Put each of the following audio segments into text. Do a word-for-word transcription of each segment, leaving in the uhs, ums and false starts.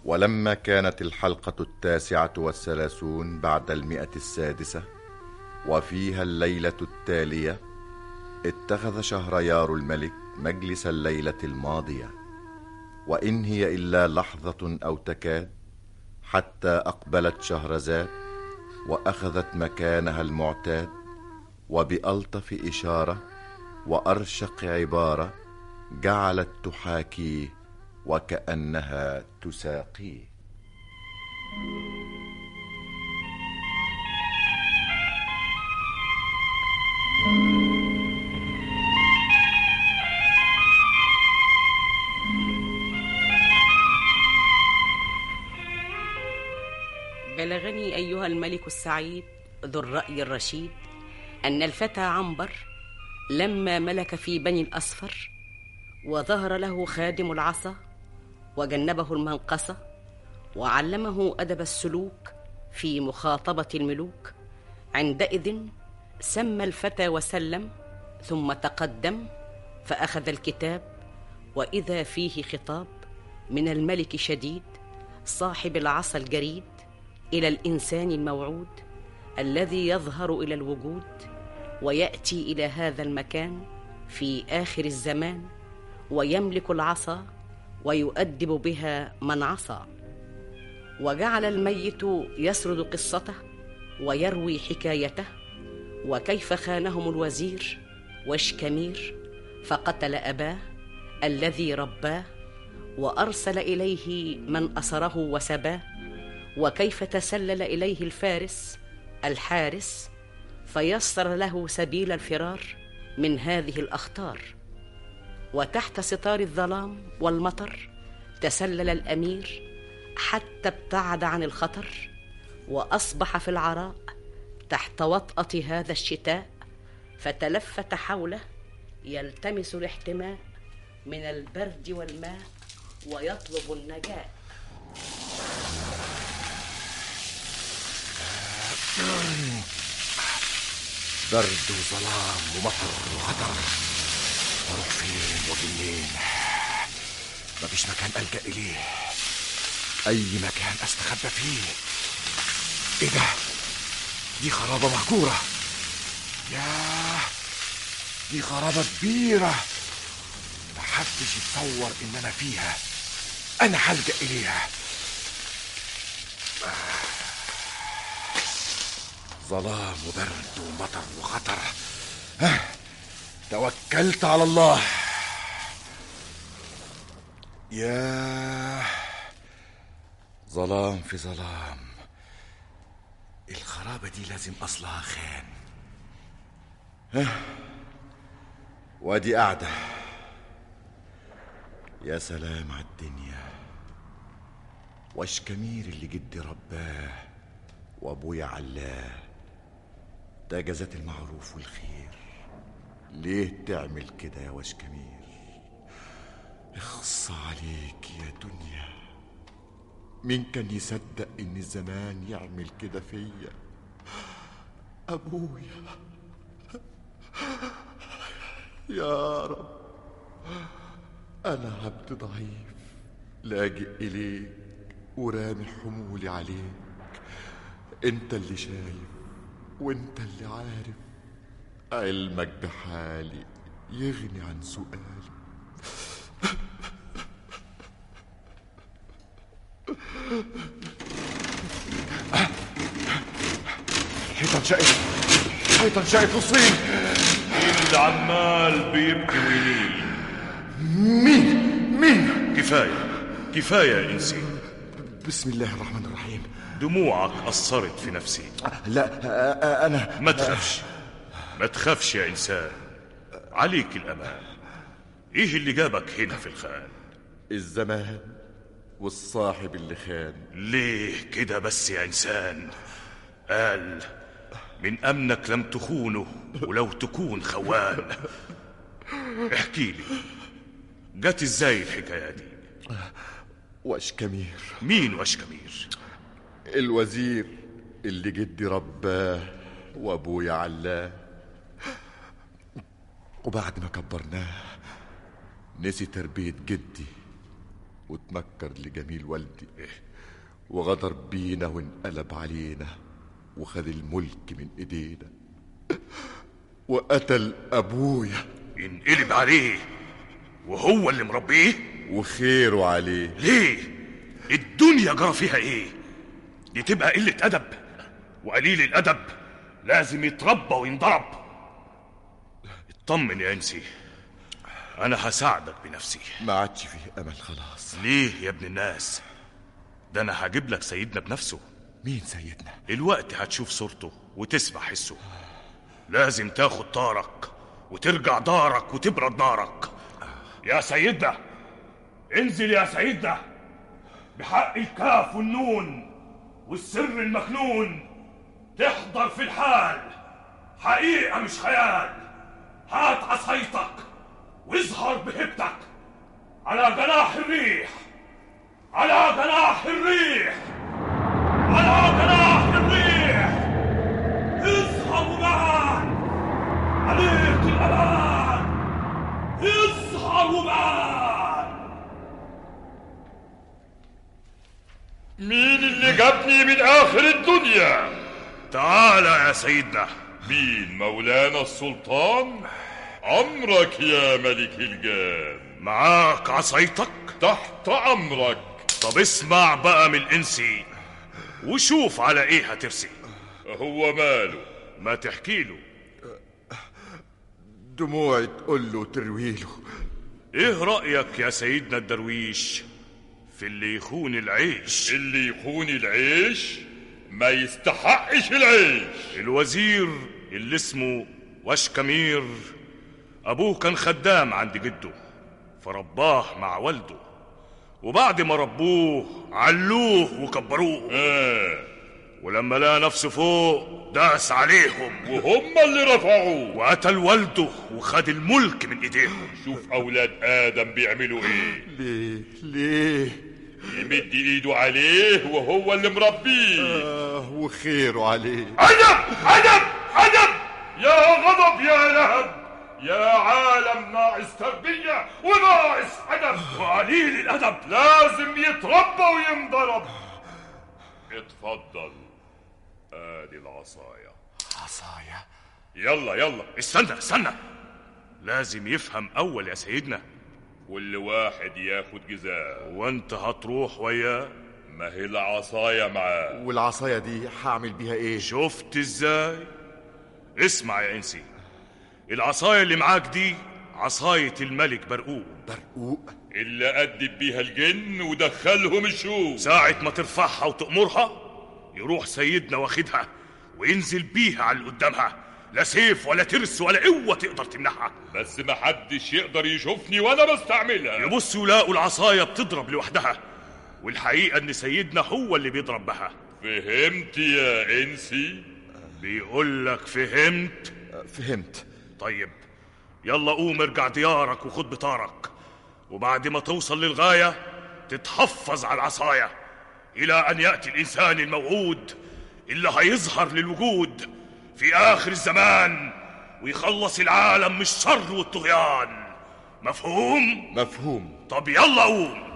ولما كانت الحلقة التاسعة والثلاثون بعد المئة السادسة وفيها الليلة التالية، اتخذ شهريار الملك مجلس الليلة الماضية، وإن هي إلا لحظة أو تكاد حتى أقبلت شهرزاد وأخذت مكانها المعتاد، وبألطف إشارة وأرشق عبارة جعلت تحاكيه وكأنها تساقيه. بلغني أيها الملك السعيد ذو الرأي الرشيد أن الفتى عنبر لما ملك في بني الأصفر وظهر له خادم العصا وجنبه المنقصة وعلمه أدب السلوك في مخاطبة الملوك، عندئذ سمى الفتى وسلم ثم تقدم فأخذ الكتاب، وإذا فيه خطاب من الملك شديد صاحب العصا الجريد إلى الإنسان الموعود الذي يظهر إلى الوجود ويأتي إلى هذا المكان في آخر الزمان، ويملك العصا ويؤدب بها من عصى. وجعل الميت يسرد قصته ويروي حكايته، وكيف خانهم الوزير واشكمير فقتل أباه الذي رباه، وأرسل إليه من أسره وسباه، وكيف تسلل إليه الفارس الحارس فيسر له سبيل الفرار من هذه الأخطار. وتحت ستار الظلام والمطر تسلل الأمير حتى ابتعد عن الخطر، وأصبح في العراء تحت وطأة هذا الشتاء، فتلفت حوله يلتمس الاحتماء من البرد والماء ويطلب النجاة. برد وظلام ومطر وخطر، اروح فين واجي منين؟ مفيش مكان ألجأ إليه، أي مكان أستخبى فيه. إيه ده؟ دي خرابة مهجورة، ياه دي خرابة كبيرة، محدش يتصور إن أنا فيها، أنا هلجأ إليها. ظلام وبرد ومطر وخطر، ها توكلت على الله. ياه ظلام في ظلام، الخرابة دي لازم أصلها خان. ها وادي قاعدة، يا سلام على الدنيا، واشكمير اللي جدي رباه وابويا علاه، ده جزات المعروف والخير. ليه تعمل كده يا واشكمير؟ اخص عليك يا دنيا، مين كان يصدق ان الزمان يعمل كده فيا؟ ابويا يا رب، انا عبد ضعيف لاجئ اليك ورامي حمولي عليك، انت اللي شايف وانت اللي عارف، علمك بحالي يغني عن سؤالي. حيطان شقت، حيطان شقت وصين. مين اللي عمال بيبكي وينين؟ مين مين؟ كفاية كفاية يا إنسي. بسم الله الرحمن الرحيم. دموعك أثرت في نفسي. لا أنا ما تخافش ما تخافش يا إنسان، عليك الأمان. إيه اللي جابك هنا في الخان؟ الزمان والصاحب اللي خان. ليه كده بس يا إنسان؟ قال من أمنك لم تخونه ولو تكون خوان. احكي لي جات ازاي الحكاية دي؟ واشكمير. مين واشكمير؟ الوزير اللي جدي رباه وابويا علاه، وبعد ما كبرناه نسي تربية جدي وتنكر لجميل والدي وغدر بينا وانقلب علينا وخد الملك من ايدينا وقتل ابويا. ينقلب عليه وهو اللي مربيه وخيره عليه. ليه؟ الدنيا جرى فيها ايه؟ دي تبقى قلة ادب، وقليل الادب لازم يتربى وينضرب. اطمن يا انسي، انا هساعدك بنفسي. ما عادش فيه امل خلاص. ليه يا ابن الناس؟ ده انا هجيب لك سيدنا بنفسه. مين سيدنا؟ الوقت هتشوف صورته وتسمع حسه. لازم تاخد طارك وترجع دارك وتبرد نارك. يا سيدنا انزل يا سيدنا بحق الكاف والنون والسر المكنون، تحضر في الحال حقيقة مش خيال. هات عصايتك واظهر بهبتك على جناح الريح، على جناح الريح، على جناح الريح. اظهر معا عليك الأمان، اظهر معا. مين اللي جابني من آخر الدنيا؟ تعال يا سيدنا. مين؟ مولانا السلطان؟ أمرك يا ملك الجان. معاك عصايتك؟ تحت أمرك. طب اسمع بقى من الإنسي وشوف على إيه هترسي. هو ماله؟ ما تحكيله. دموعي تقول له ترويله. إيه رأيك يا سيدنا الدرويش في اللي يخون العيش؟ اللي يخون العيش ما يستحقش العيش. الوزير اللي اسمه وشكمير أبوه كان خدام عند جده، فرباه مع والده، وبعد ما ربوه علوه وكبروه. آه. ولما لقى نفسه فوق داس عليهم وهم اللي رفعوه وقتل والده وخد الملك من ايديهم. شوف أولاد آدم بيعملوا إيه. ليه ليه يمد إيده عليه وهو اللي مربيه. آه وخيره عليه. عجب عجب عجب يا غضب يا لهب يا عالم ناقص تربية وناقص أدب وقليل الأدب لازم يتربى وينضرب. اتفضل ادي العصاية. عصاية؟ يلا يلا. استنى استنى، لازم يفهم أول يا سيدنا. كل واحد ياخد جزاء. وانت هتروح وياه؟ ما هي العصاية معاه. والعصاية دي هعمل بيها ايه؟ شفت ازاي؟ اسمع يا انسي، العصاية اللي معاك دي عصاية الملك برقوق. برقوق؟ اللي أدب بيها الجن ودخلهم الشوق. ساعة ما ترفعها وتأمرها يروح سيدنا واخدها وينزل بيها على اللي قدامها. لا سيف ولا ترس ولا قوة تقدر تمنعها. بس ما حدش يقدر يشوفني وانا بستعملها. يبصوا يلاقوا العصاية بتضرب لوحدها، والحقيقة ان سيدنا هو اللي بيضرب بها. فهمت يا انسي؟ بيقول لك فهمت؟ فهمت. طيب يلا قوم ارجع ديارك وخد بطارك، وبعد ما توصل للغاية تتحفظ على العصاية إلى أن يأتي الإنسان الموعود اللي هيظهر للوجود في آخر الزمان ويخلص العالم من الشر والطغيان. مفهوم؟ مفهوم. طب يلا قوم.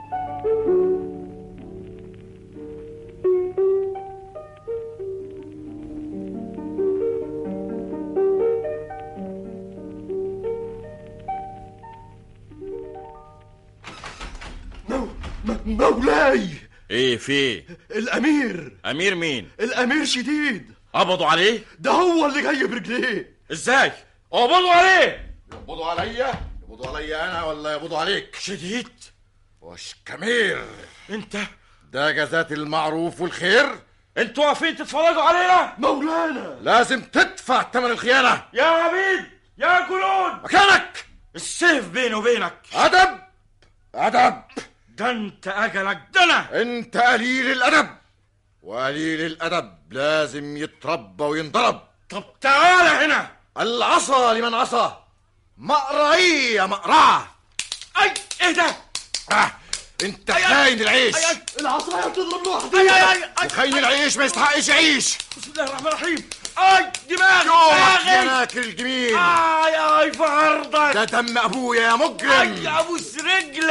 مولاي. ايه في؟ الامير. امير مين؟ الامير شديد. قبضوا عليه؟ ده هو اللي جاي برجليه. ازاي؟ قبضوا عليه؟ يقبضوا عليا؟ يقبضوا عليا انا ولا يقبضوا عليك؟ شديد؟ وشكمير انت؟ ده جزات المعروف والخير. انتوا واقفين تتفرجوا علينا؟ مولانا لازم تدفع ثمن الخيانة. يا عبيد يا جنود مكانك. السيف بيني وبينك. أدب أدب. ده انت اجلك دنا. انت قليل الأدب، وقليل الأدب لازم يتربى وينضرب. طب تعال هنا. العصا لمن عصى، مقرعية مقرعة. اي ايه ده؟ آه. انت خاين العيش. أي أي. العصاية بتضرب لوحدها. اي اي اي. وخاين العيش ما يستحقش يعيش. بسم الله الرحمن الرحيم. اي دماغي يومك يا ناكر الجميل. اي اي في عرضك. ده دم ابويا يا مجرم. اي ابوس رجلك.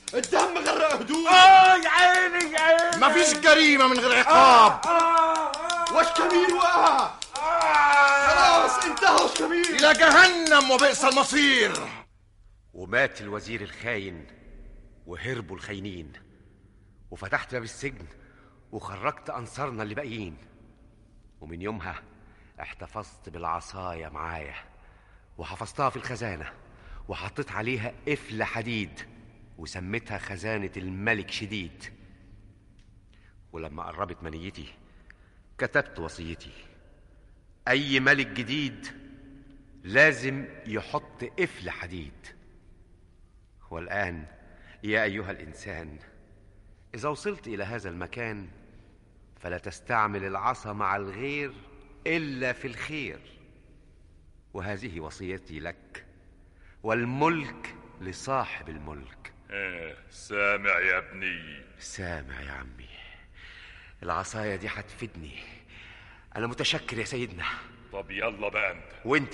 الدم غرق هدوء. آي عيني عيني. مفيش جريمة من غير عقاب. وش كمين وقع. خلاص انتهى وش كمين. إلى جهنم وبئس المصير. ومات الوزير الخاين وهربوا الخاينين، وفتحت باب السجن وخرجت أنصارنا اللي باقيين. ومن يومها احتفظت بالعصاية معايا وحفظتها في الخزانة وحطيت عليها قفل حديد وسميتها خزانة الملك شديد. ولما قربت منيتي كتبت وصيتي: أي ملك جديد لازم يحط قفل حديد. والآن يا أيها الإنسان، إذا وصلت إلى هذا المكان فلا تستعمل العصا مع الغير إلا في الخير. وهذه وصيتي لك، والملك لصاحب الملك. اه سامع يا ابني؟ سامع يا عمي. العصاية دي هتفيدني. أنا متشكر يا سيدنا. طب يلا بقى انت. وانت؟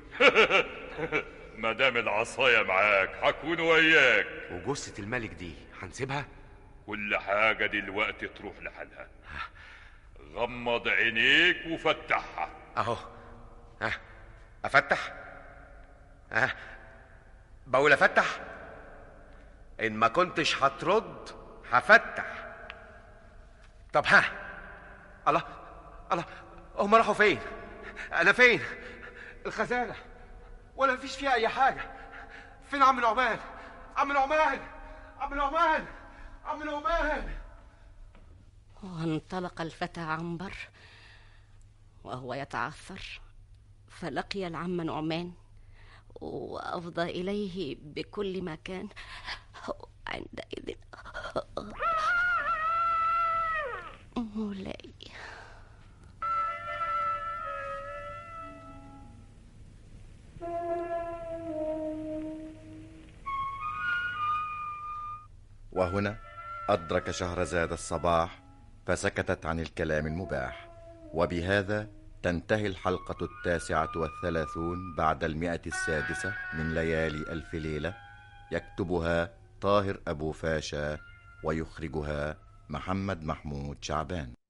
ما دام العصاية معاك هكون وياك. وجثة الملك دي هنسيبها؟ كل حاجة دلوقتي تروح لحالها. غمض عينيك وفتحها. اهو. ها افتح؟ ها بقول افتح؟ ان ما كنتش هترد هفتح. طب ها. الله الله، هم راحوا فين؟ انا فين؟ الخزانة ولا مفيش فيها اي حاجة. فين عم نعمان؟ عم نعمان عم نعمان عم نعمان. وانطلق الفتى عنبر وهو يتعثر، فلقي العم نعمان وأفضى إليه بكل ما كان. عندئذ مولاي. وهنا أدرك شهرزاد الصباح فسكتت عن الكلام المباح. وبهذا تنتهي الحلقة التاسعة والثلاثون بعد المئة السادسة من ليالي ألف ليلة. يكتبها طاهر أبو فاشا ويخرجها محمد محمود شعبان.